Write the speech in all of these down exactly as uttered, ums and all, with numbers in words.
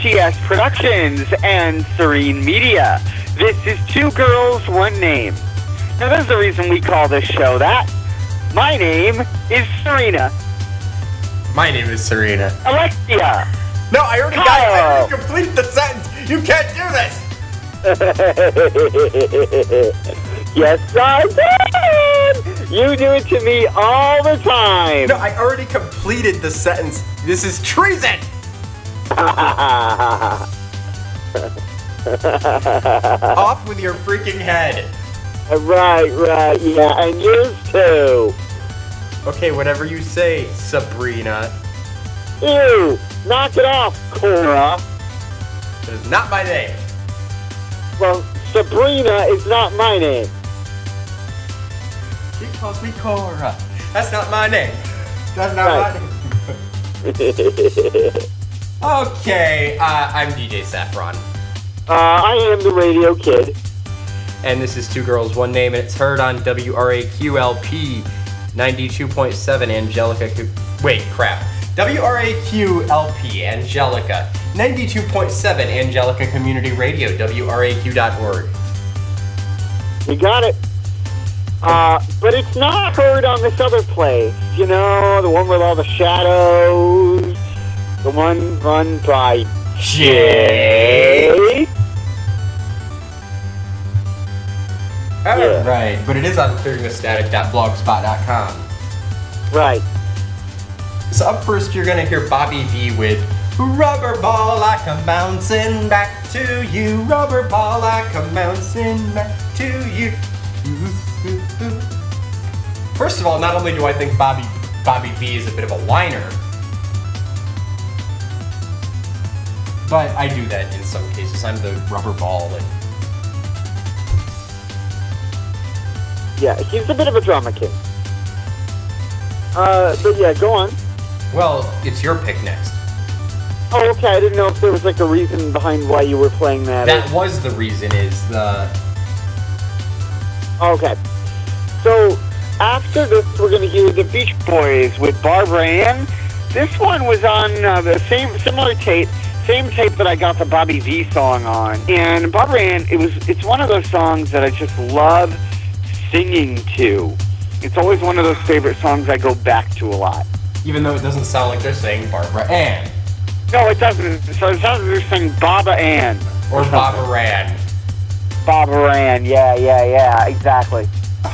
T S Productions and Serene Media. This is Two Girls, One Name. Now, there's the reason we call this show that. My name is Serena. My name is Serena. Alexia. No, I already got it. I already completed the sentence. You can't do this. Yes, I can. You do it to me all the time. No, I already completed the sentence. This is treason. Off with your freaking head. Right, right, yeah, and yours too. Okay, whatever you say, Sabrina. Ew, knock it off, Cora. It is not my name. Well, Sabrina is not my name. She calls me Cora. That's not my name. That's not right. my name. Okay, uh, I'm D J Saffron. Uh, I am the Radio Kid. And this is Two Girls, One Name, and it's heard on W R A Q L P ninety-two point seven Angelica... Wait, crap. W R A Q L P, Angelica. ninety-two point seven Angelica Community Radio, W R A Q dot org. You got it. Uh, but it's not heard on this other place. You know, the one with all the shadows. The one run by Jay. Oh, yeah. Right, but it is on clearing the static dot blogspot dot com. Right. So up first, you're going to hear Bobby V with Rubber Ball, I come bouncing back to you. Rubber Ball, I come bouncing back to you. First of all, not only do I think Bobby Bobby V is a bit of a whiner, but I do that in some cases. I'm the rubber ball. And yeah, he's a bit of a drama king. Uh, but yeah, go on. Well, it's your pick next. Oh, okay. I didn't know if there was like a reason behind why you were playing that. That or... was the reason. Is the okay. So after this, we're going to hear the Beach Boys with Barbara Ann. This one was on uh, the same similar tape, same tape that I got the Bobby V song on. And Barbara Ann, it was it's one of those songs that I just love singing to. It's always one of those favorite songs I go back to a lot. Even though it doesn't sound like they're saying Barbara Ann. No, it doesn't. So it sounds like they're saying Baba Ann. Or, or Baba Ran. Baba Ran, yeah, yeah, yeah, exactly.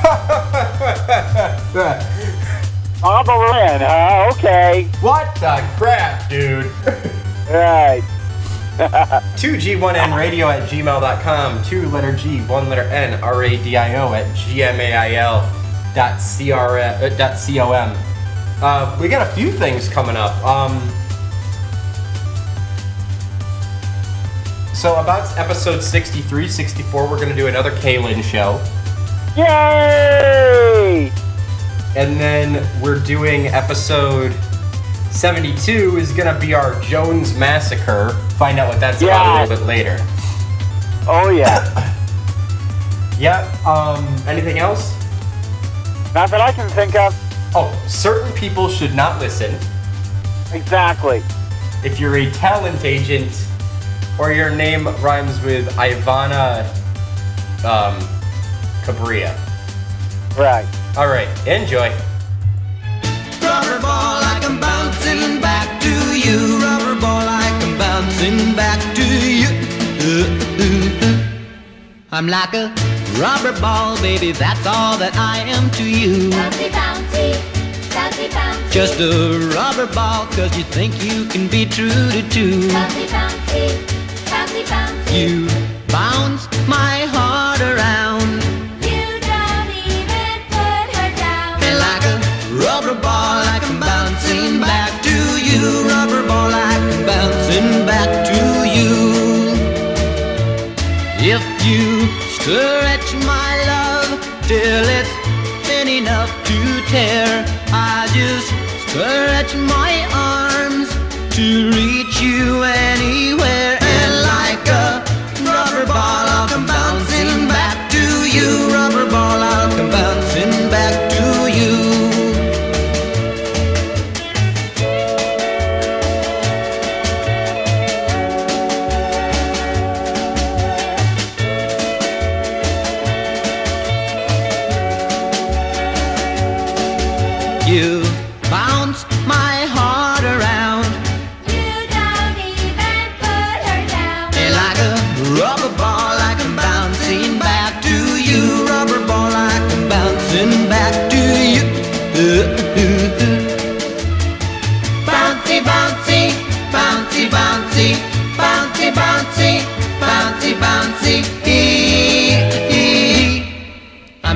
Baba Ran, uh, okay. What the crap, dude? Right. two G one N radio at gmail dot com. Two letter G, one letter N, R A D I O at gmail dot com. Uh, we got a few things coming up. Um, so about episode sixty-three, sixty-four, we're going to do another Kaylin show. Yay! And then we're doing episode seventy-two is going to be our Jones Massacre. Find out what that's yeah. about a little bit later. Oh, yeah. Yep. Um, anything else? Not that I can think of. Oh, certain people should not listen. Exactly. If you're a talent agent or your name rhymes with Ivana um, Cabria. Right. All right, enjoy. Rubber ball, I come bouncing back to you. Rubber ball, I come bouncing back to you. I'm like a rubber ball, baby, that's all that I am to you. Bouncy, bouncy, bouncy, bouncy. Just a rubber ball, cause you think you can be true to two. Bouncy, bouncy, bouncy, bouncy. You bounce my heart around. You don't even put her down. And like a rubber ball, I come bouncing back to you. Rubber ball, I come bouncing back to you. If you stretch my love till it's thin enough to tear, I just stretch my arms to reach you anywhere. And like a rubber ball, I'll come bouncing back to you. Rubber ball, I'll come bouncing back to you.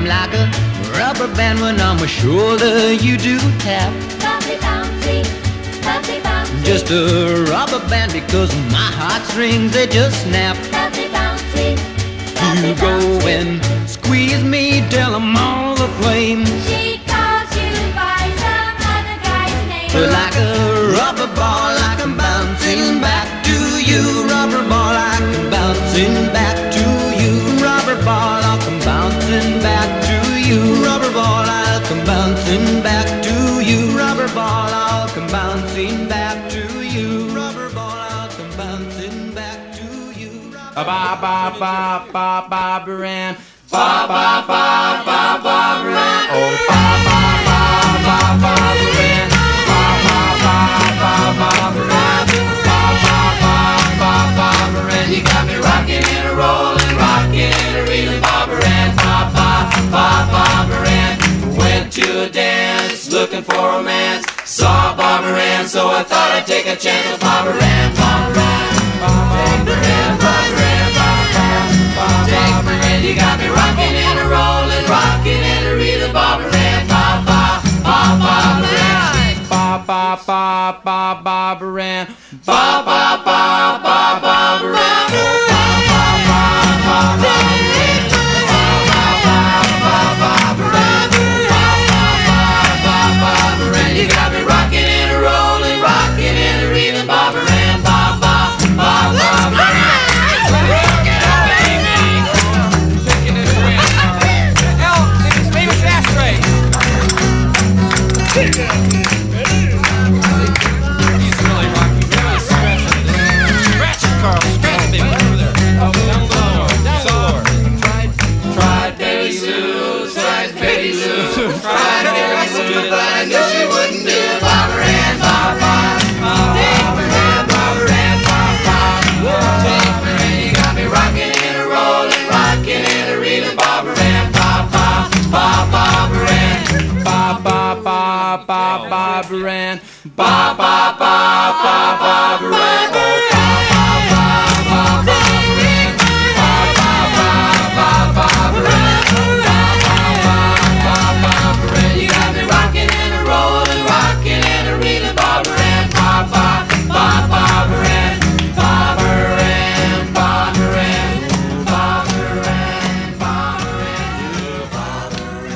I'm like a rubber band when on my shoulder you do tap. Bouncy, bouncy, bouncy, bouncy. Just a rubber band because my heartstrings they just snap. Bouncy, bouncy, You bouncy, go bouncy. and squeeze me till I'm all aflame. She calls you by some other guy's name. Like a rubber ball, like I'm bouncing back to you. Rubber ball, like I'm bouncing back to you. Rubber ball, like I'm bouncing back to you. Rubber ball, like I'm bouncing back to you. Rubber ball, like I'm bouncing back to you. Rubber ball, like I'm bouncing back to you. Ba ba ba ba ba Barbara Ba ba ba ba Barbara Oh ba ba ba ba Barbara Ba ba ba ba Barbara Ba ba ba ba Barbara You got me rocking and a rolling, rocking and a reeling Barbara Ba ba ba Barbara Went to a dance, looking for romance. Saw Barbara Ann, so I thought I'd take a chance with Barbara Ann. Barbara Ann, Barbara Ann, Barbara Ann, Barbara Ann. You got me rocking and a rolling, rocking and a reeling Barbara Ann. Ba ba ba Barbara Ann. Ba ba ba ba Barbara Ann. Ba ba ba ba Barbara Ann. Ba ba ba ba Barbara Ann. Ba ba ba ba Barbara Ann. You got me rocking and a rolling, rocking and a reeling Barbara Ann. Ba ba ba Barbara Ann. Rock it up, baby. Shaking it away. Hell, it's famous ashtray. He's really rocking. Really stretching it. Scratch it, Carl. Scratch it, baby. Over there. Oh, down low. Down low. Tried, tried Betty Lou. Tried Betty Lou. Tried Betty Lou, but I knew she wouldn't do it. Barbara Ann, ba ba. Barbara Ann, Barbara Ann, ba ba. Barbara Ann, you got me rocking and a rolling, rocking and a reeling Barbara Ann, ba ba ba Barbara Ann, ba ba ba ba Barbara Ann, ba ba ba ba Barbara Ann, oh ba ba ba ba Barbara Ann, ba ba ba ba Barbara Ann, ba ba ba ba Barbara Ann. You got me rocking and a rolling, rocking and a reeling Barbara Ann, ba ba ba Barbara Ann, Barbara Ann, Barbara Ann, Barbara Ann, Barbara Ann, Barbara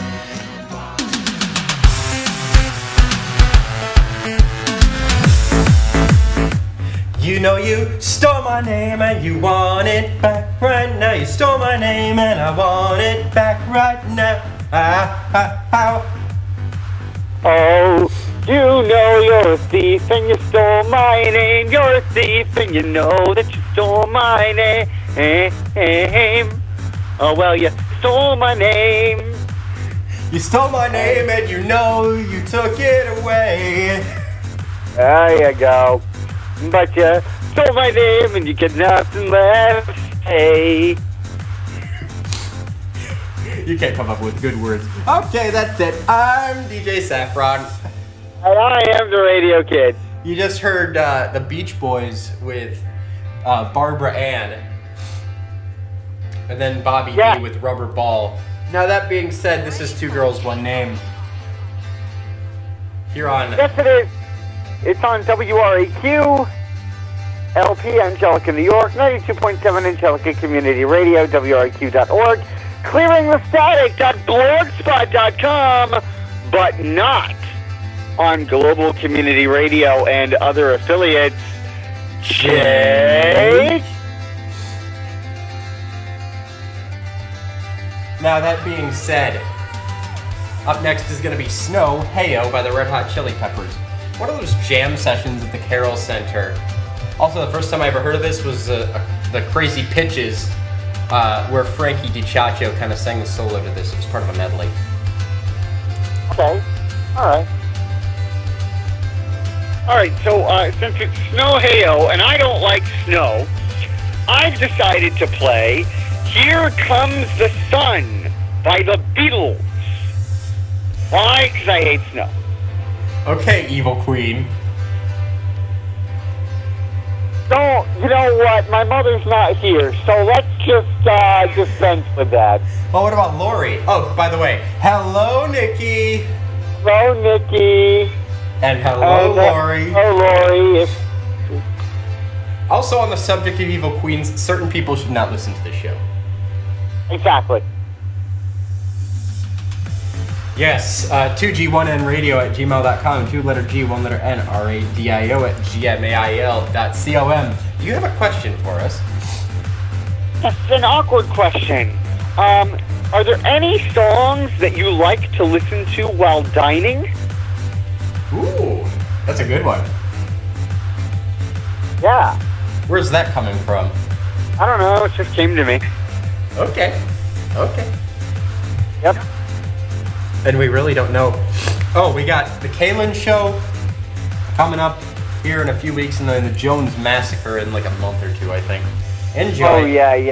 Ann. You know you stole my name and you want it back right now. You stole my name and I want it back right now. Ah, ah, ah. Oh, you know you're a thief and you stole my name. You're a thief and you know that you stole my name. Oh, well, you stole my name. You stole my name and you know you took it away. There you go. But you stole my name and you get nothing left to say. You can't come up with good words. Okay, that's it. I'm D J Saffron. And I am the Radio Kid. You just heard uh, the Beach Boys with uh, Barbara Ann. And then Bobby Yeah. V with Rubber Ball. Now that being said, this is Two Girls, One Name. Here on... Yes, it is. It's on W R A Q, L P, Angelica, New York, ninety-two point seven Angelica Community Radio, W R A Q dot org, clearing the static dot blogspot dot com, but not on Global Community Radio and other affiliates. Jake? Now that being said, up next is going to be Snow Heyo by the Red Hot Chili Peppers. One of those jam sessions at the Carroll Center. Also, the first time I ever heard of this was uh, uh, the Crazy Pitches, uh, where Frankie DiCiaccio kind of sang the solo to this. It was part of a medley. Okay. All right. All right, so uh, since it's Snow Heyo, and I don't like snow, I've decided to play Here Comes the Sun by the Beatles. Why? Because I hate snow. Okay, Evil Queen. Don't, you know what? My mother's not here, so let's just uh, dispense with that. Well, what about Lori? Oh, by the way, hello, Nikki. Hello, Nikki. And hello, And, uh, Lori. Hello, Lori. If, Also, on the subject of evil queens, certain people should not listen to this show. exactly. Yes, uh, two G one N radio at gmail dot com, two letter G, one letter N, R A D I O at gmail dot com. You have a question for us? That's an awkward question. Um, are there any songs that you like to listen to while dining? Ooh, that's a good one. Yeah. Where's that coming from? I don't know. It just came to me. Okay, okay. Yep. And we really don't know. Oh, we got the Kalen show coming up here in a few weeks, and then the Jones Massacre in like a month or two, I think. Enjoy. Oh, yeah, yeah.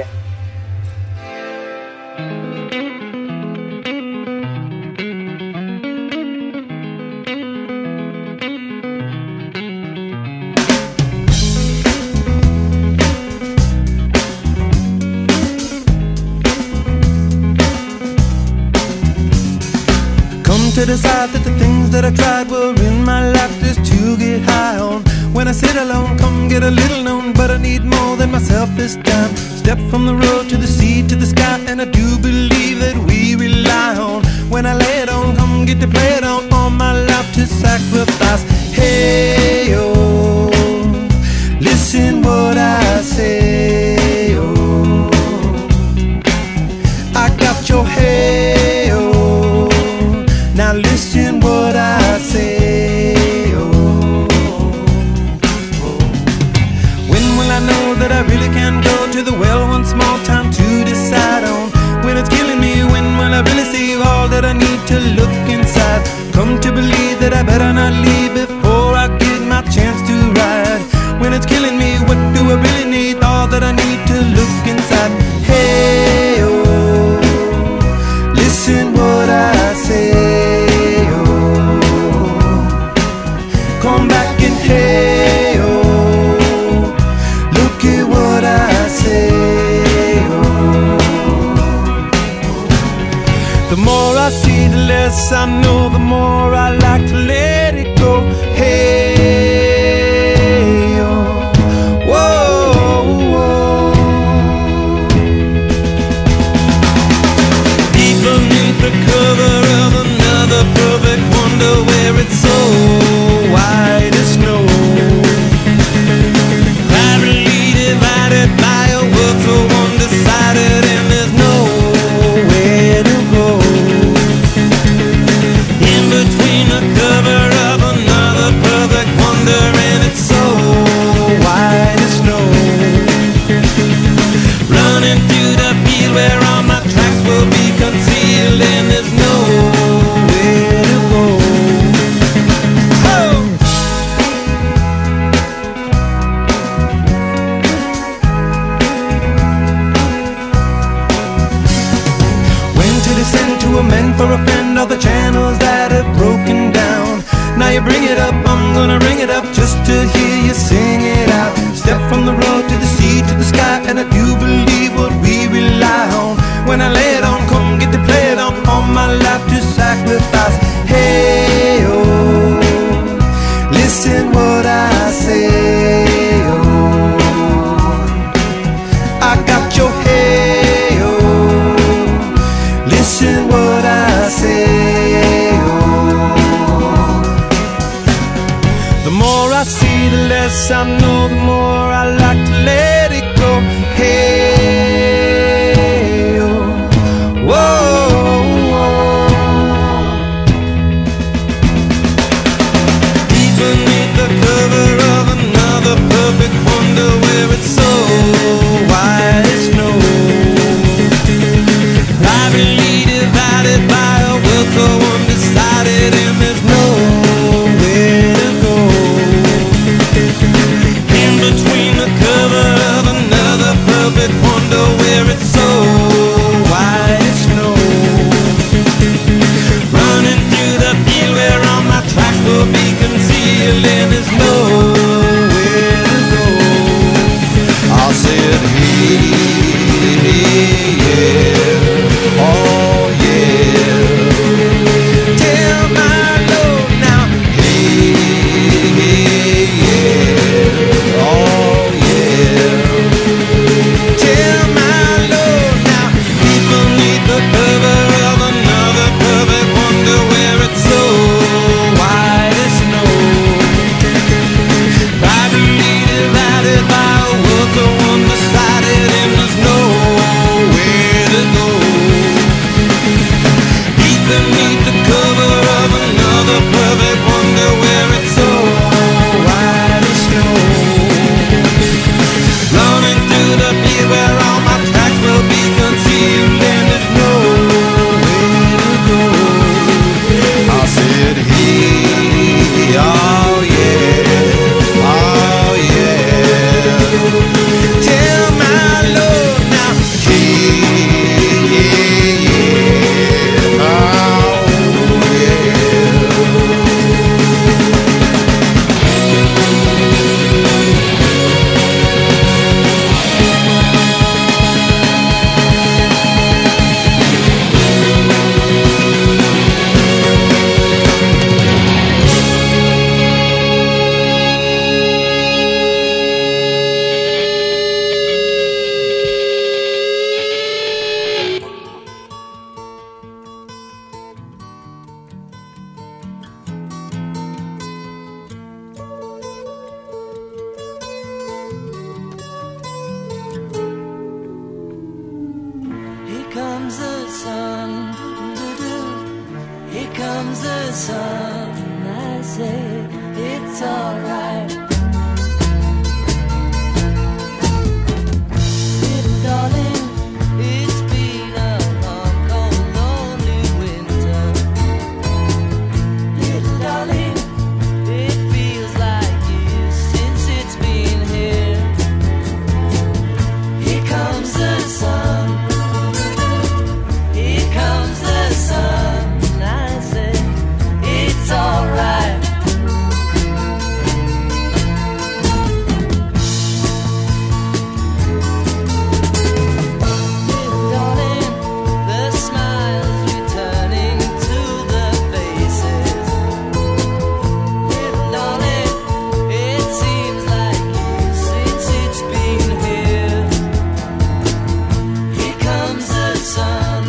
To decide that the things that I tried were in my life just to get high on. When I sit alone, come get a little known, but I need more than myself this time. Step from the road to the sea to the sky, and I do believe that we rely on. When I lay it on, come get to play it on, all my life to sacrifice. Hey, oh, listen what I say, oh, I got your hey, oh. Now listen what I say, oh, oh. When will I know that I really can go to the well one small time to decide on? When it's killing me, when will I really see all that I need to look inside? Come to believe that I better not leave before I get my chance to ride. When it's killing me, what do I really need? All that I need to look inside. Hey, oh, listen what I say. Come back and hey, oh, look at what I say, oh. The more I see, the less I know, the more I like to let it go. Hey, oh, whoa, whoa. Deep beneath the cover of another perfect wonder where it's so white as snow, privately divided by a world so undecided, and there's nowhere to go. In between the cover of another perfect wonder, and it's so white as snow, running through the field where all my tracks will be concealed, and there's nowhere to go. Meant for a friend, all the channels that have broken down. Now you bring it up, I'm gonna ring it up just to hear you sing it out. Step from the road to the sea to the sky, and I do believe what we rely on. When I lay it on, come get to play it on, all my life to sacrifice. Hey, oh, listen what I say, oh, I got your hey, oh, listen what I say, oh. The more I see, the less I know, the more I like to let it go. Hey, oh, whoa, whoa. Deep beneath the cover of another perfect wonder where it's so white as snow, privately divided by a world so undecided, and there's nowhere to go. comes the sun, I say it's alright. Little darling, it's been a long, cold, lonely winter. Little darling, it feels like years since it's been here. Here comes the sun. Here comes the sun. I say it's alright. Little darling, the smiles returning to the faces. Little darling, it seems like years since it's been here. Here comes the sun.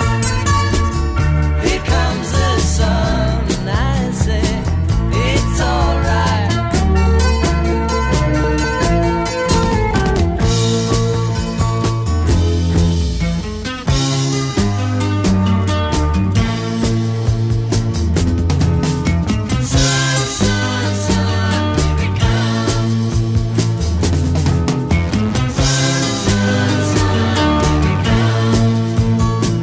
Here comes the sun. I say it's alright. Sun, sun, sun, here it comes. Sun, sun, sun, here it comes.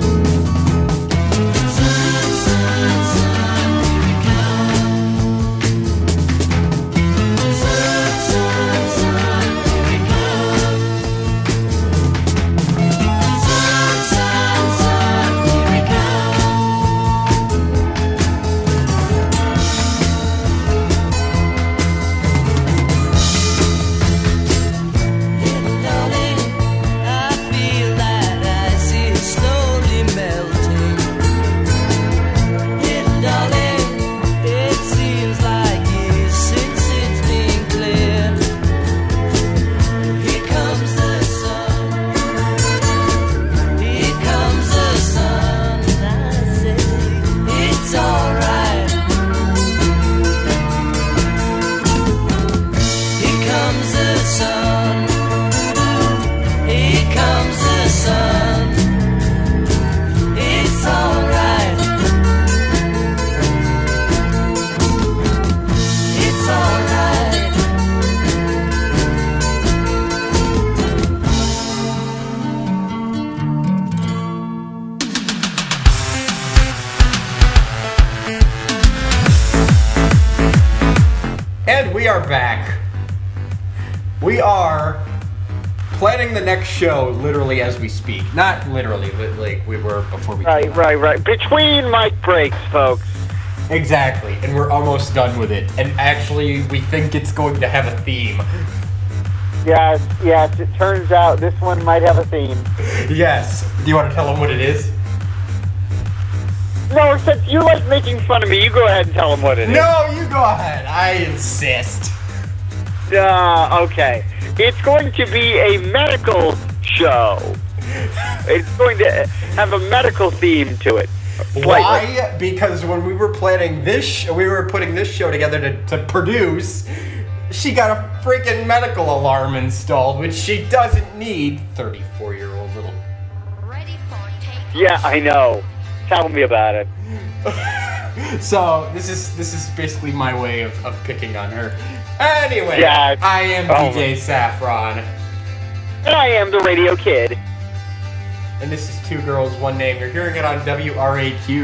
Sun, sun, sun, here it comes. Sun, sun, sun, here it comes. Sun, sun, sun, here it Little darling, I feel that ice is slowly melting. Little darling, it seems like years since it's been clear. Here comes the sun. Here comes the sun. I say it's alright. Here comes the sun. Here comes the sun. It's alright. It's alright. And we are back. We are planning the next show literally as we speak. Not literally, but like we were before we Right, came on. right, right. Between mic breaks, folks. Exactly, and we're almost done with it. And actually, we think it's going to have a theme. Yes, yes. It turns out this one might have a theme. Yes. Do you want to tell them what it is? No, since you like making fun of me, you go ahead and tell them what it is. No, you go ahead. I insist. Uh, okay. It's going to be a medical show. It's going to have a medical theme to it. Slightly. Why? Because when we were planning this, sh- we were putting this show together to, to produce, she got a freaking medical alarm installed, which she doesn't need. thirty-four-year-old little. Ready for takeoff. Yeah, I know. Tell me about it. So this is this is basically my way of, of picking on her. Anyway, Yeah. I am Oh D J Saffron, And I am the Radio Kid. and this is Two Girls, One Name. You're hearing it on W R A Q.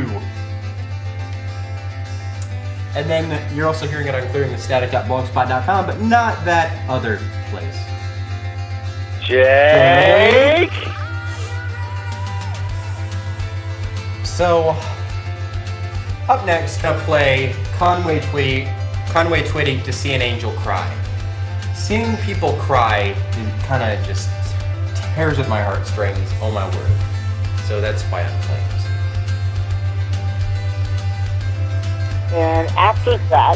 And then you're also hearing it on clearing the static dot blogspot dot com, but not that other place. Jake. So, up next, I'll play Conway Twitty, Conway Twitty to See an Angel Cry. Seeing people cry kind of just tears at my heartstrings, oh my word. So that's why I'm playing this. And after that,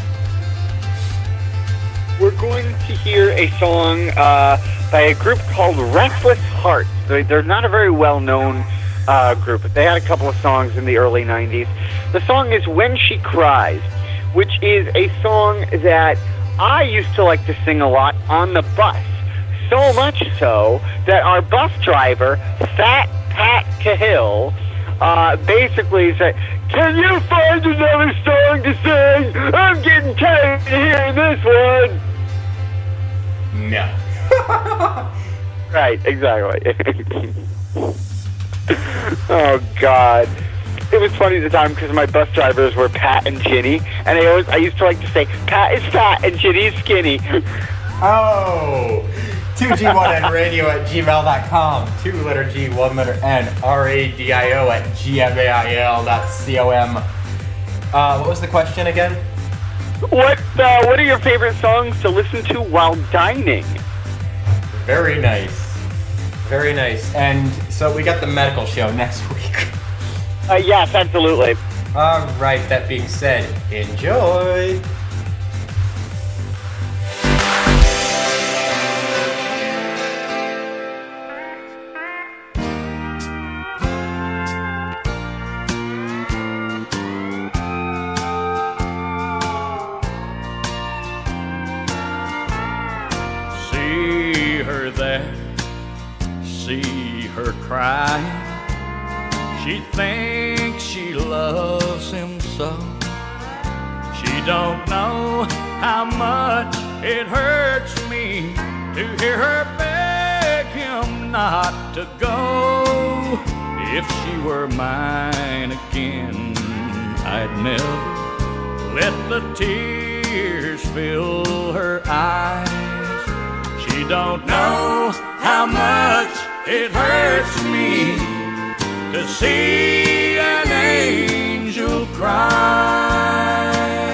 we're going to hear a song uh, by a group called Restless Hearts. They're, they're not a very well-known uh, group, but they had a couple of songs in the early nineties. The song is When She Cries, which is a song that I used to like to sing a lot on the bus. So much so that our bus driver, Fat Pat Cahill, uh, basically said, "Can you find another song to sing? I'm getting tired of hearing this one." No. Right, exactly. Oh God. It was funny at the time because my bus drivers were Pat and Ginny, and I always I used to like to say, "Pat is fat and Ginny is skinny." Oh, two G one N radio at gmail dot com, two letter G, one letter N, R A D I O at G M A I L dot C O M. Uh, what was the question again? What uh, What are your favorite songs to listen to while dining? Very nice. Very nice. And so we got the medical show next week. Uh, yes, absolutely. All right, that being said, enjoy. See her there, see her cry. She thinks she loves him so. She don't know how much it hurts me to hear her beg him not to go. If she were mine again, I'd never let the tears fill her eyes. She don't know how much it hurts me to see an angel cry.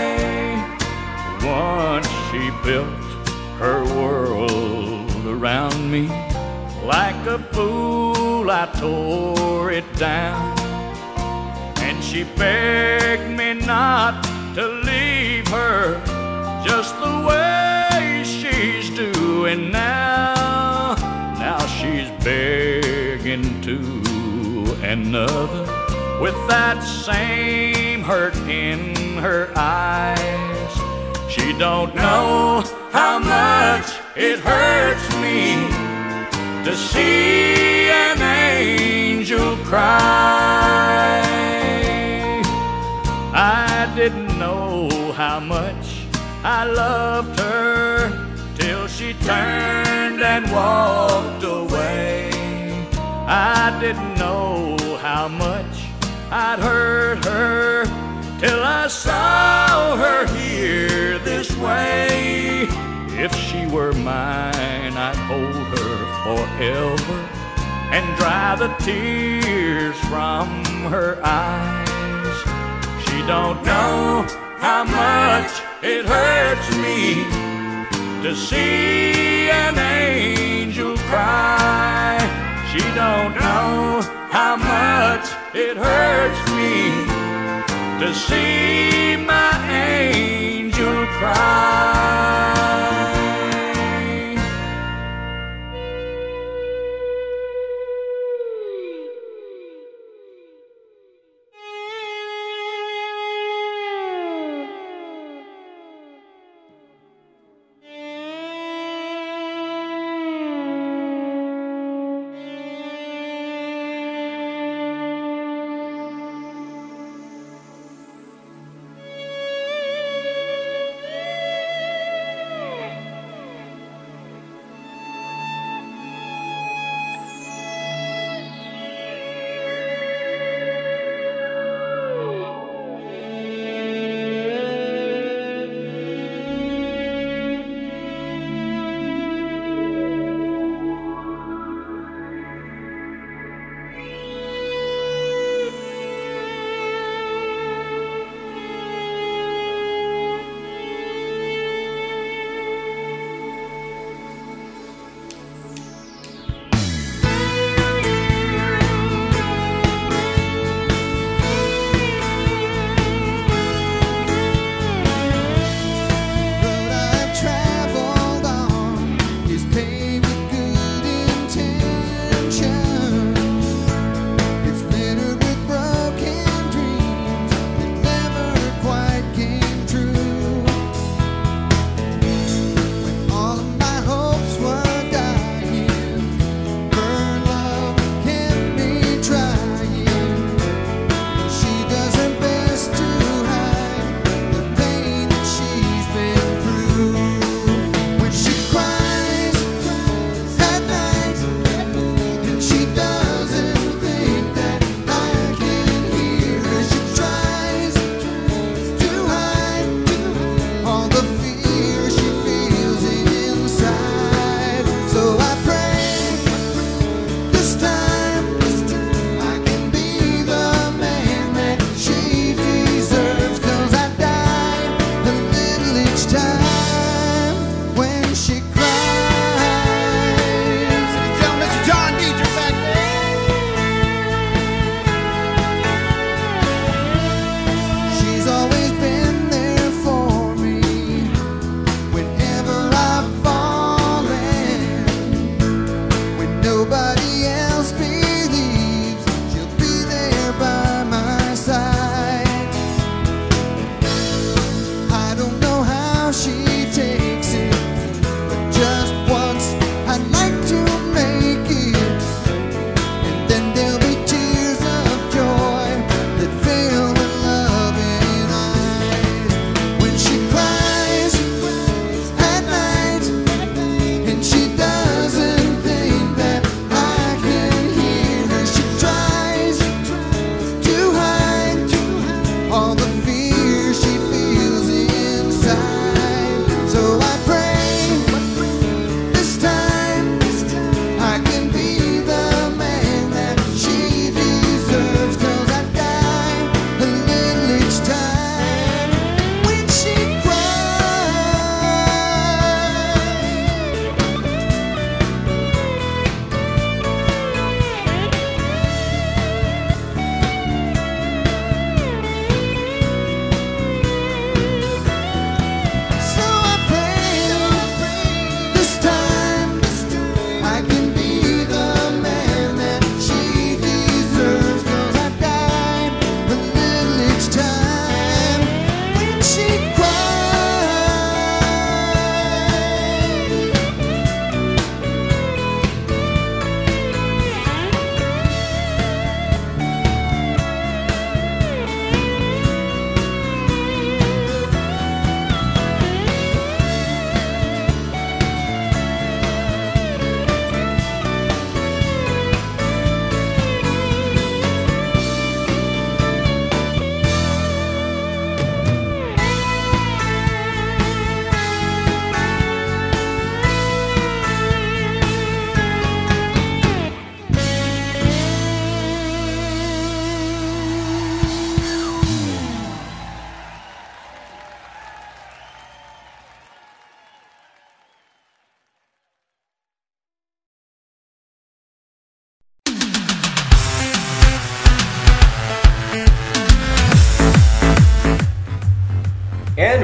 Once she built her world around me. Like a fool I tore it down, and she begged me not to leave her just the way she's doing now. Now she's begging to another with that same hurt in her eyes. She don't know how much it hurts me to see an angel cry. I didn't know how much I loved her till she turned and walked away. I didn't know how much I'd hurt her till I saw her here this way. If she were mine, I'd hold her forever and dry the tears from her eyes. She don't know how much it hurts me to see an angel cry. She don't know how much it hurts me to see my angel cry.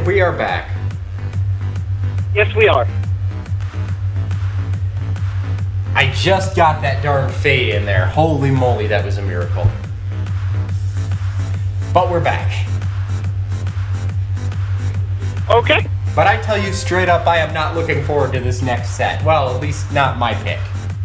we are back. Yes, we are. I just got that darn fade in there. Holy moly, that was a miracle. But we're back. Okay. But I tell you straight up, I am not looking forward to this next set. Well, at least not my pick.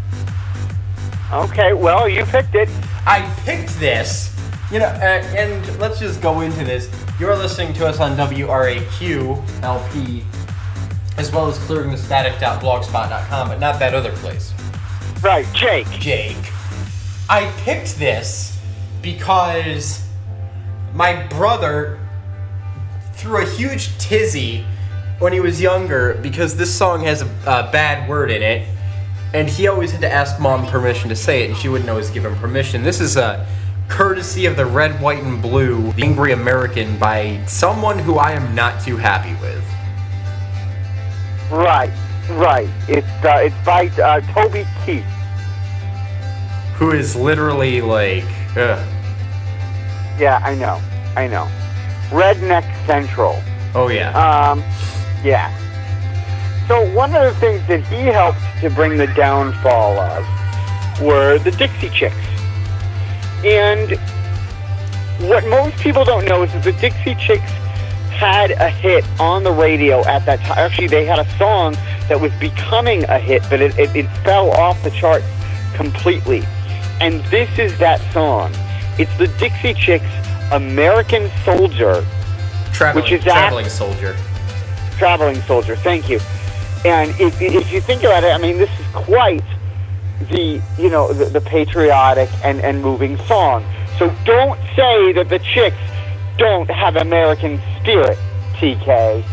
Okay, well, you picked it. I picked this, you know, uh, and let's just go into this. You're listening to us on W R A Q L P, as well as clearing the static dot blogspot dot com, but not that other place. Right, Jake. Jake. I picked this because my brother threw a huge tizzy when he was younger because this song has a, a bad word in it, and he always had to ask Mom permission to say it, and she wouldn't always give him permission. This is a courtesy of the Red, White, and Blue, The Angry American, by someone who I am not too happy with. Right, right. It's uh, it's by uh, Toby Keith. Who is literally like, ugh. Yeah, I know, I know. Redneck Central. Oh yeah. Um, yeah. So one of the things that he helped to bring the downfall of were the Dixie Chicks. And what most people don't know is that the Dixie Chicks had a hit on the radio at that time. Actually, they had a song that was becoming a hit, but it, it, it fell off the charts completely. And this is that song. It's the Dixie Chicks' American Soldier. Traveling, which is traveling act- soldier. Traveling Soldier, thank you. And if, if you think about it, I mean, this is quite the, you know, the, the patriotic and, and moving song. So don't say that the Chicks don't have American spirit, T K.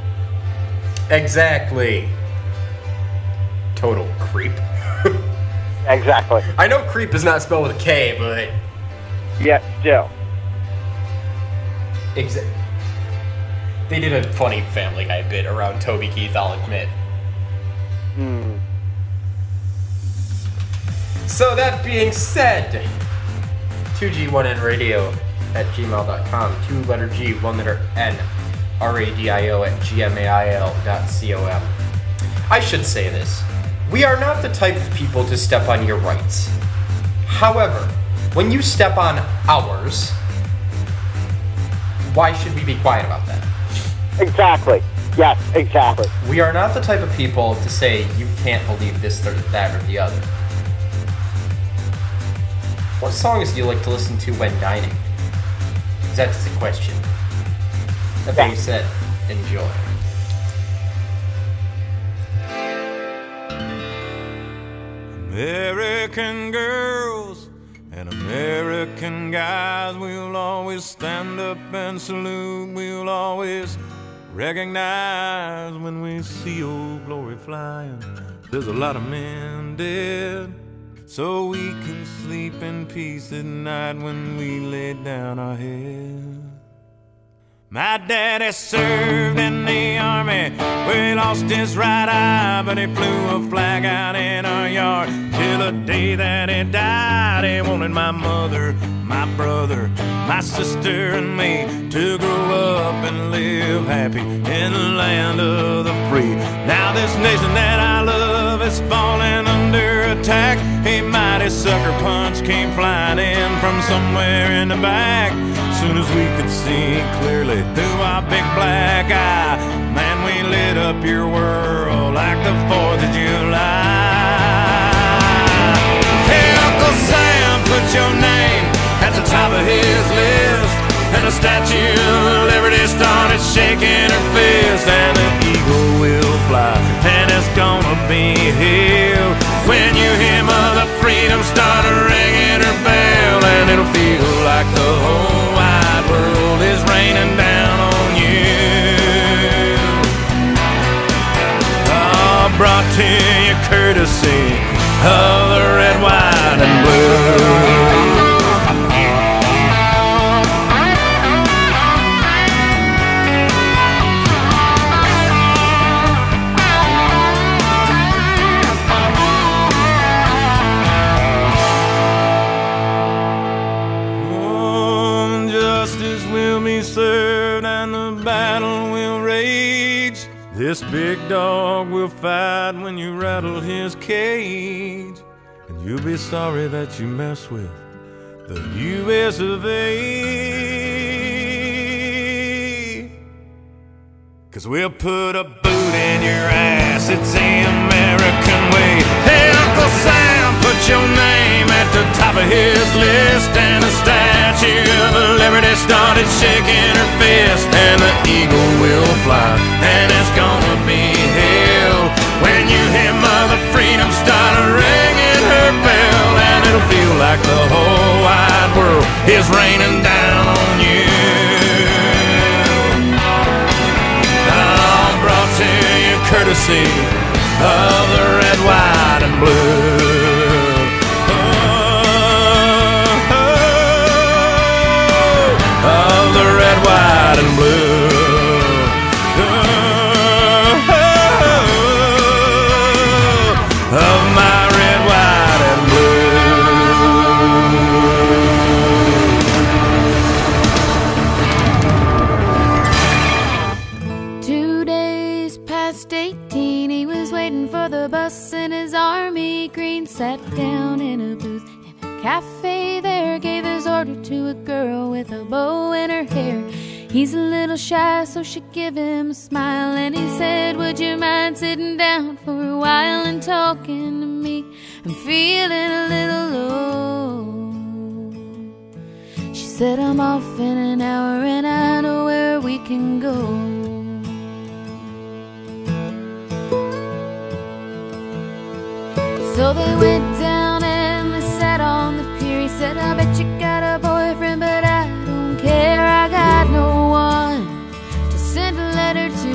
Exactly. Total creep. Exactly. I know creep is not spelled with a K, but... Yet still. Exactly. They did a funny Family Guy bit around Toby Keith, I'll admit. Hmm. So that being said, two G one N radio at gmail dot com, two letter G, one letter N, R A D I O at G M A I L dot com. I should say this. We are not the type of people to step on your rights. However, when you step on ours, why should we be quiet about that? Exactly. Yes, exactly. We are not the type of people to say you can't believe this, or that, or the other. What songs do you like to listen to when dining? That's the question. That being said, enjoy. American girls and American guys, we'll always stand up and salute. We'll always recognize when we see old glory flying. There's a lot of men dead, so we can sleep in peace at night when we lay down our head. My daddy served in the army, where he lost his right eye, but he flew a flag out in our yard till the day that he died. He wanted my mother, my brother, my sister, and me to grow up and live happy in the land of the free. Now this nation that I love is falling under attack. A mighty sucker punch came flying in from somewhere in the back. Soon as we could see clearly through our big black eye, man, we lit up your world like the fourth of July. Hey, Uncle Sam, put your name at the top of his list, and the Statue of Liberty started shaking her fist, and the eagle will fly, and it's gonna be here when you hear Mother Freedom start ringing her bell, and it'll feel like the whole wide world is raining down on you. Oh, brought to you courtesy of the red, white, and blue. justice will be served and the battle will rage. This big dog will fight when you rattle his cage. And you'll be sorry that you mess with the U S of A. 'Cause we'll put a boot in your ass, it's the American way. Hey, Uncle Sam, put your name at the top of his list. And the Statue of Liberty started shaking her fist. And the eagle will fly, and it's gonna be hell when you hear Mother Freedom start ringing her bell. And it'll feel like the whole wide world is raining down on you. All brought to you courtesy of the red, white, and blue. Of the red, white, and blue. Of my red, white, and blue. Two days past eighteen, he was waiting for the bus in his army green. Sat down in a booth in a cafe there, gave his order to a girl with a bow in her hair. He's a little shy, so she gave him a smile, and he said, would you mind sitting down for a while and talking to me? I'm feeling a little low. She said, I'm off in an hour and I know where we can go. So they went down and they sat on the pier. He said, I bet you got a boyfriend, but I don't care. I got no one to send a letter to.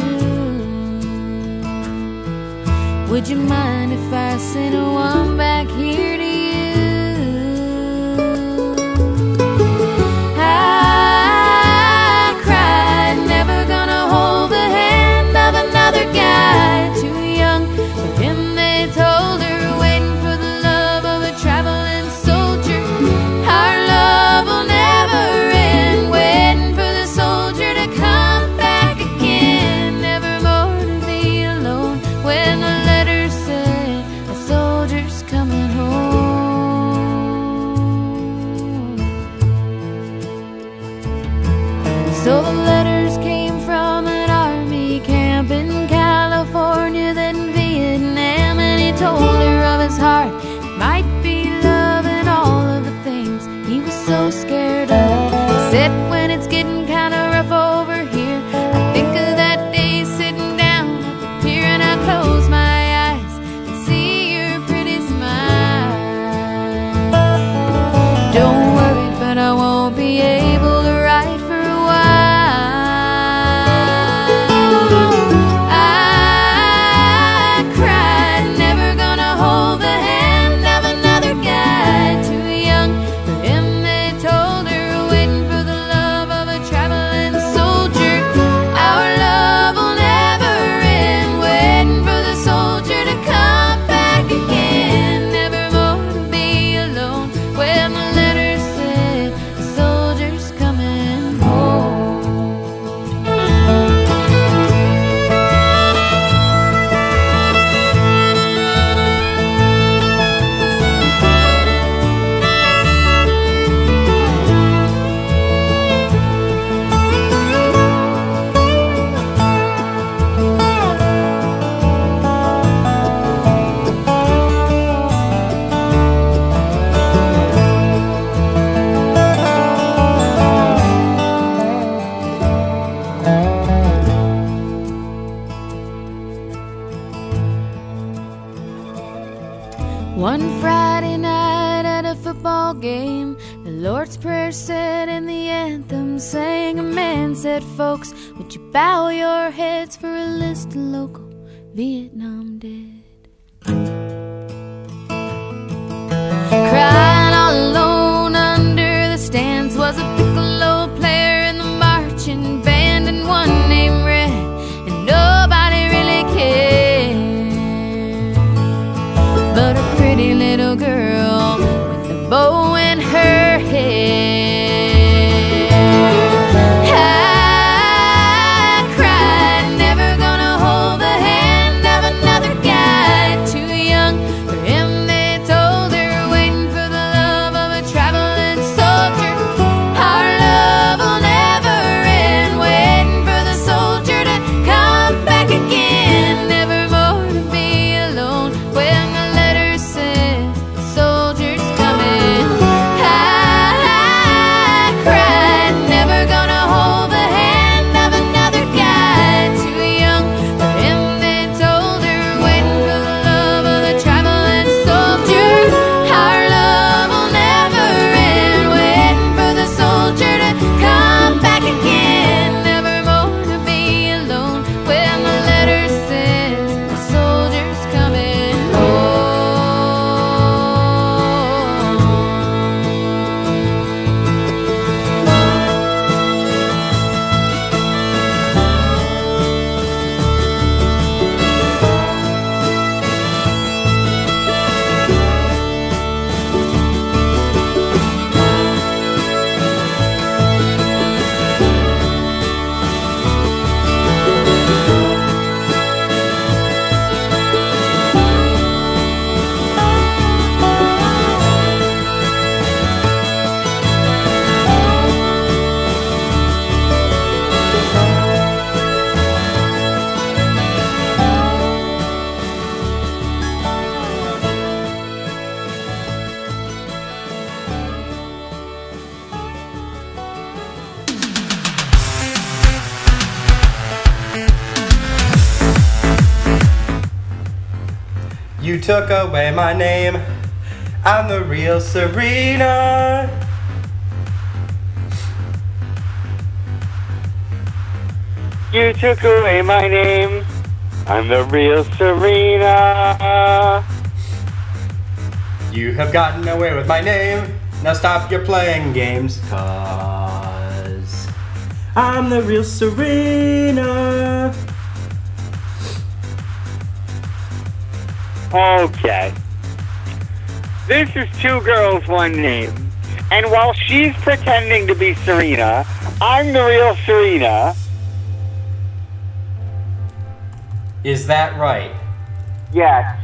Would you mind if I sent one back here to you? I cried, never gonna hold the hand of another guy. Too young for him, they told her. So the letters came from an army camp in California, then Vietnam. And he told her of his heart, it might be love and all of the things he was so scared of. He said, when it's getting kind of rough over here, I think of that day sitting down at the pier, and I close my eyes and see your pretty smile. Don't worry, but I won't be able to write for one Friday night at a football game. The Lord's Prayer said and the anthem sang. A man said, folks, would you bow your heads for a list of local Vietnam dead? Crying all alone under the stands was a piccolo player in the marching band, and one named Red, and nobody really cared. But a pretty little girl with a bow in her hair. You took away my name. I'm the real Serena. You took away my name. I'm the real Serena. You have gotten away with my name. Now stop your playing games, cause I'm the real Serena. Okay. This is Two Girls, One Name. And while she's pretending to be Serena, I'm the real Serena. Is that right? Yes.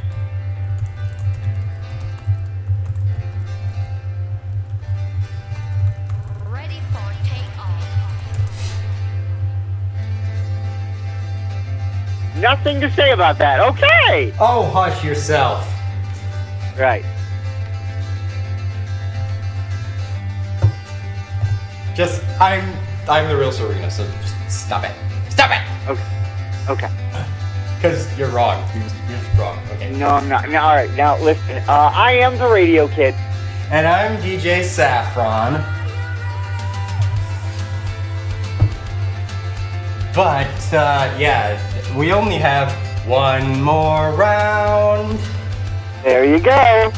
Ready for takeoff. Nothing to say about that. Okay. Oh, hush yourself. Right. Just, I'm, I'm the real Serena, so just stop it. Stop it! Okay. Okay. Because you're wrong. You're, you're wrong. Okay. No, I'm not. No, all right. Now, listen. Uh, I am the radio kid. And I'm D J Saffron. But, uh, yeah, we only have one more round. There you go.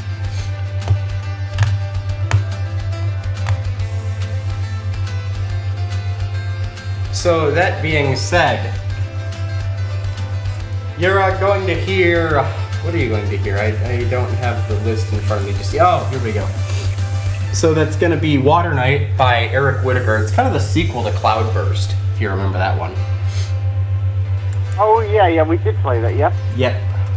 So, that being said, you're uh, going to hear. What are you going to hear? I, I don't have the list in front of me just yet. Oh, here we go. So that's going to be Water Night by Eric Whitacre. It's kind of the sequel to Cloudburst, if you remember that one. Oh, yeah, yeah, we did play that, yep. Yep.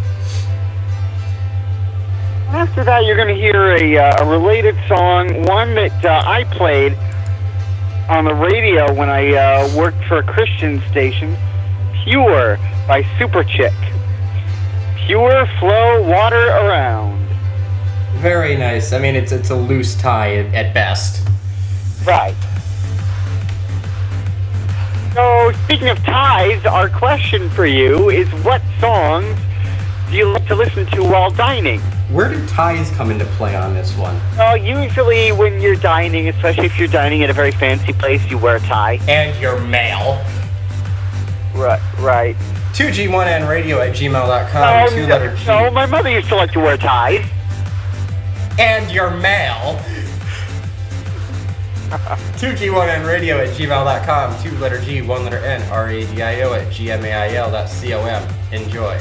After that, you're going to hear a, uh, a related song, one that uh, I played on the radio when I uh, worked for a Christian station, Pure by Super Chick. Pure flow water around. Very nice. I mean, it's it's a loose tie at, at best. Right. So, speaking of ties, our question for you is what songs do you like to listen to while dining? Where do ties come into play on this one? Well, usually when you're dining, especially if you're dining at a very fancy place, you wear a tie. And your mail. Right, right. two G one N radio at gmail dot com, Um, two letter G. no, my mother used to like to wear ties. And your mail. two G one N radio at gmail dot com, two letter G, one letter N, R A D I O at gmail dot com. Enjoy.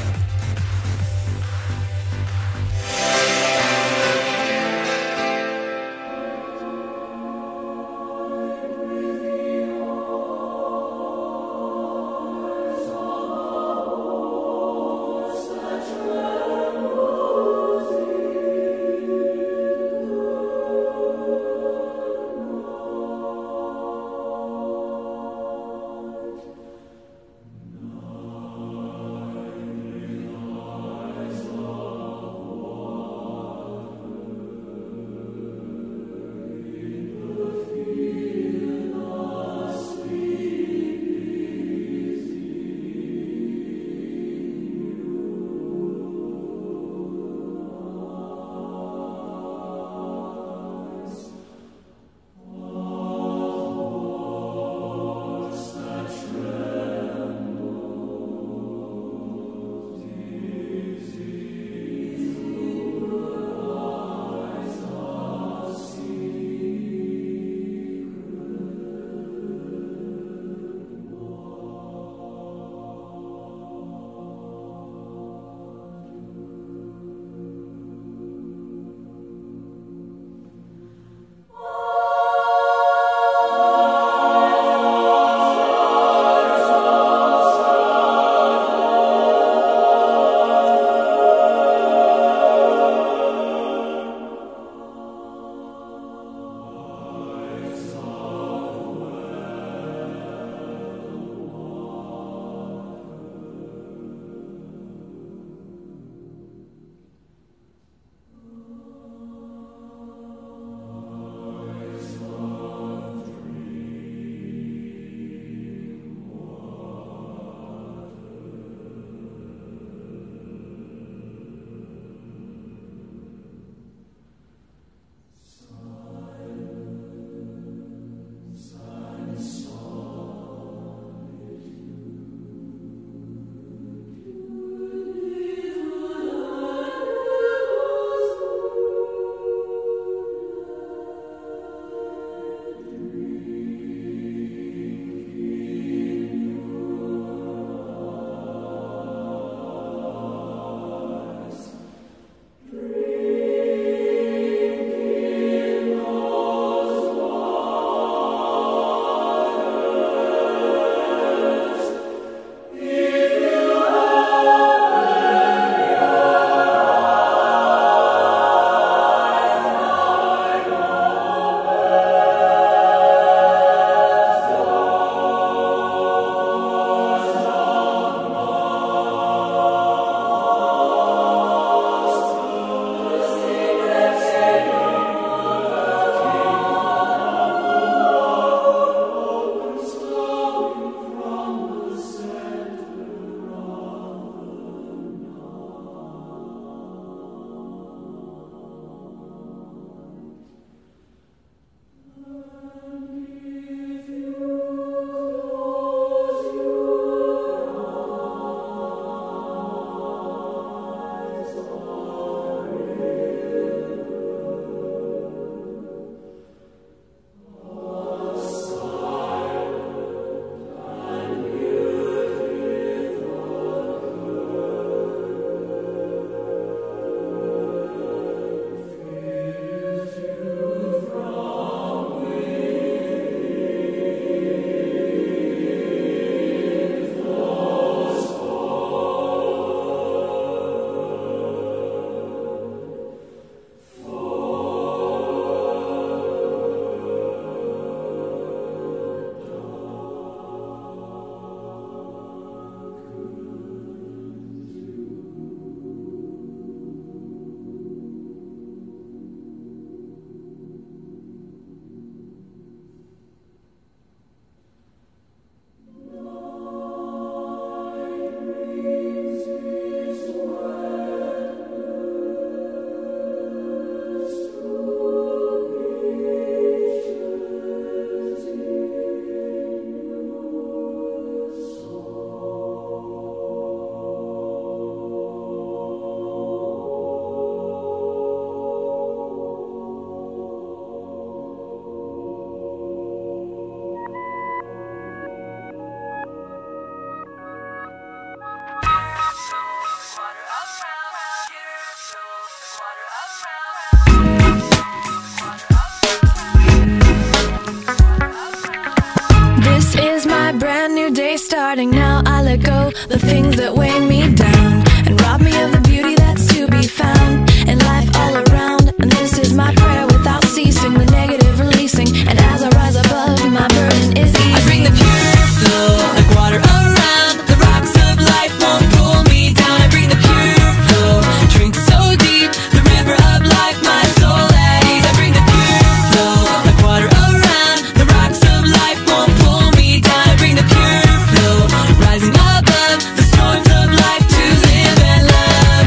This is my brand new day starting now. I let go the things that weigh me down and rob me of the beauty that's to be found in life all around. And this is my prayer without ceasing, the negative releasing. And as I rise above, my burden is easy. I bring the pure flow like water around. The rocks of life won't pull me down. I bring the pure flow, drink so deep, the river of life, my soul at ease. I bring the pure flow like water around. The rocks of life won't pull me down. I bring the pure flow, rising above the storms of life to live and love.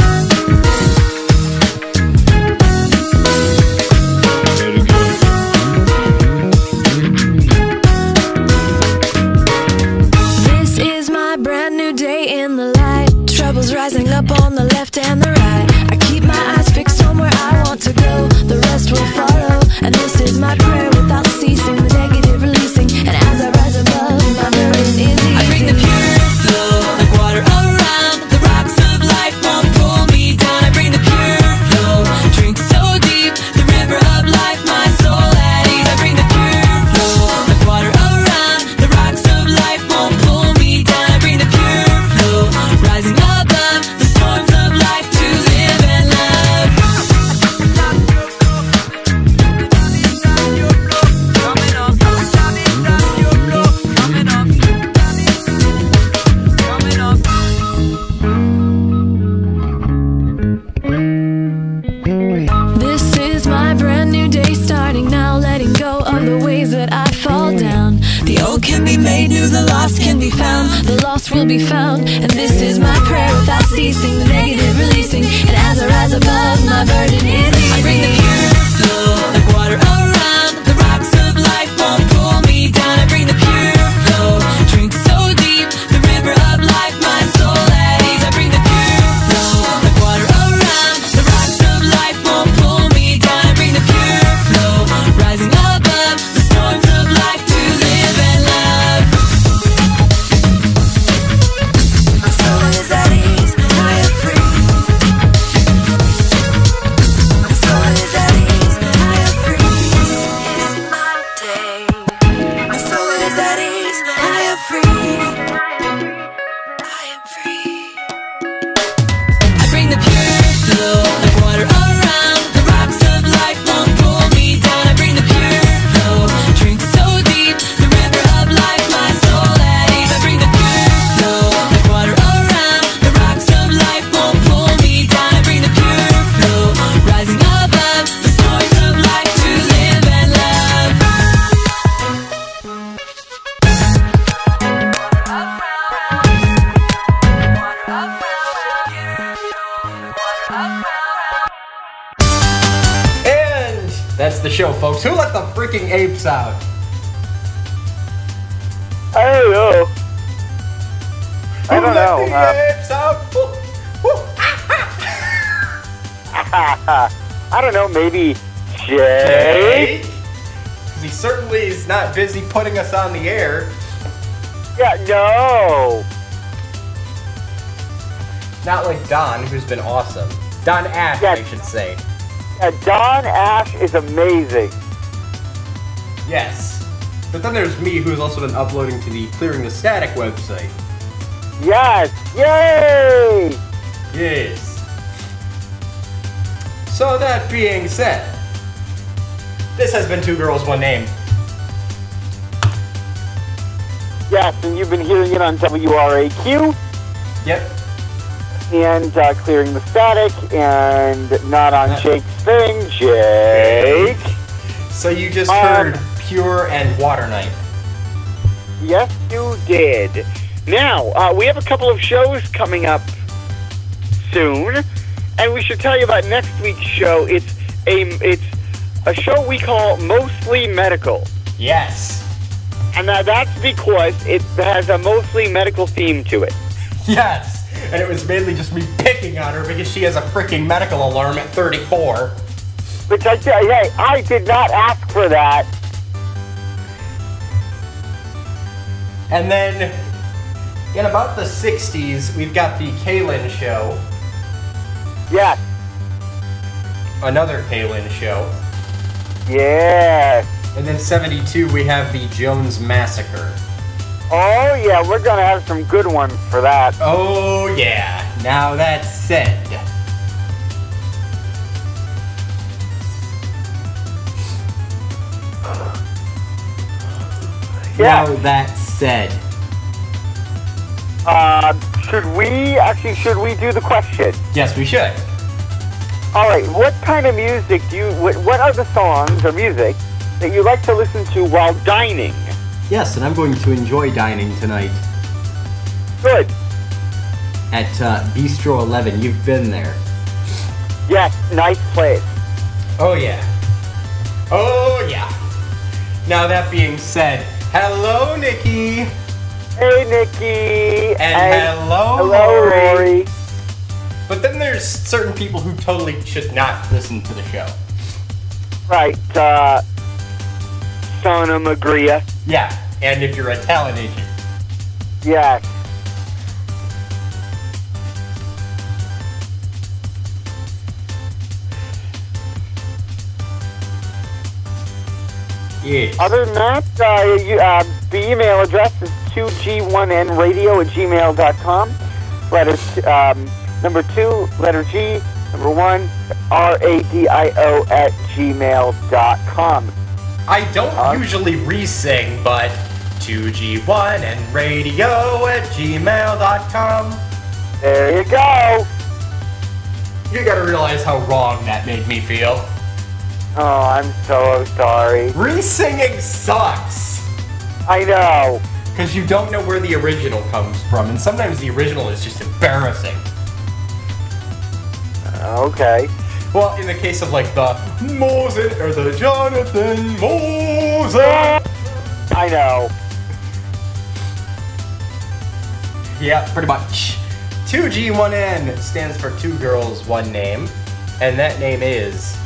This is my brand new day in the light. Troubles rising up on the left and the right. I keep my eyes fixed on where I want to go. The rest will follow. And this is my prayer without ceasing, the negative releasing. And as I rise above, my burden is easy. I bring the pure flow like water around. The rocks of life won't pull me down. I bring the pure flow, drink so deep, the river of life, my soul at ease. I bring the pure flow like water around. The rocks of life won't pull me down. I bring the pure flow, rising above the storms of life to live and love. This is my brand new day starting now, letting go of the ways that I fall down. The old can be made new, the lost can be found, the lost will be found. And this is my prayer without ceasing, the negative releasing. And as I rise above, my burden is easy. I bring the pure flow like water around. The rocks of life won't pull me down. I bring the pure flow, drink so deep, the river of life, my soul at ease. I bring the pure flow like water around. The rocks of life won't pull me down. I bring the pure flow, rising above the storms of life to live and love. My soul is at ease, I am free. My soul is at ease, I am free. This is my day. My soul is at ease, I am free. I am free. I bring the pure flow like water around. The rocks of life won't pull me down. I bring the pure flow, drink so deep, the river of life, my soul at ease. I bring the pure flow like water around. The rocks of life won't pull me down. I bring the pure flow, rising above the storms of life to live and love. And that's the show, folks. Who let the freaking apes out? I don't know. I don't Who let know. the Uh, apes out? Woo, woo, I don't know. Maybe Jake. Because he certainly is not busy putting us on the air. Yeah. No. Not like Don, who's been awesome. Don Ash, Yeah. I should say. Yeah, Don Ash is amazing. Yes. But then there's me, who's also been uploading to the Clearing the Static website. Yes. Yay. Yes. So that being said, this has been Two Girls, One Name. Yes, and you've been hearing it on W R A Q. Yep. And uh, Clearing the Static, and not on Jake's thing, Jake. So you just Um, heard Pure and Water Night. Yes, you did. Now, uh, we have a couple of shows coming up soon, and we should tell you about next week's show. It's a it's a show we call Mostly Medical, Yes. and that, that's because it has a mostly medical theme to it. Yes. And it was mainly just me picking on her because she has a freaking medical alarm at thirty-four. Which I tell you, hey, I did not ask for that. And then in about the sixties, we've got the Kaylin Show. Yes. Another Kaylin Show. Yes. And then seventy-two, we have the Jones Massacre. Oh, yeah, we're going to have some good ones for that. Oh, yeah. Now that's said. Yeah. Now that's said. Uh, should we, actually, should we do the question? Yes, we should. All right, what kind of music do you, what, what are the songs or music that you like to listen to while dining? Yes, and I'm going to enjoy dining tonight Good. at uh, Bistro eleven. You've been there. Yes, nice place. Oh, yeah. Oh, yeah. Now that being said, hello, Nikki. Hey, Nikki. And hello, hello, Rory. Rory. But then there's certain people who totally should not listen to the show. Right, uh, Sona Magria. Yeah, and if you're a talent agent. Yes. Yes. Other than that, uh, you, uh, the email address is two G one N radio at gmail dot com. Letter, um, number two, letter G, number one, R A D I O at gmail dot com. I don't Huh? usually re-sing, but two G one and radio at gmail dot com. There you go. You gotta realize how wrong that made me feel. Oh, I'm so sorry. Re-singing sucks! I know. Because you don't know where the original comes from, and sometimes the original is just embarrassing. Okay. Well, in the case of like the Moses or the Jonathan Moses. I know. Yeah, pretty much. two G one N stands for two girls, one name, and that name is